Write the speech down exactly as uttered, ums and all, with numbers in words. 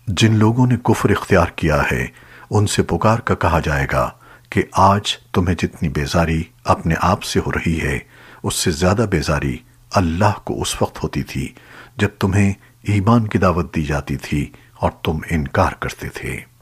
जिन लोगों ने कुफ्र इख्तियार किया है उनसे पुकार कर कहा जाएगा कि आज तुम्हें जितनी बेजारी अपने आप से हो रही है उससे ज्यादा बेजारी अल्लाह को उस वक्त होती थी जब तुम्हें ईमान की दावत दी जाती थी और तुम इनकार करते थे।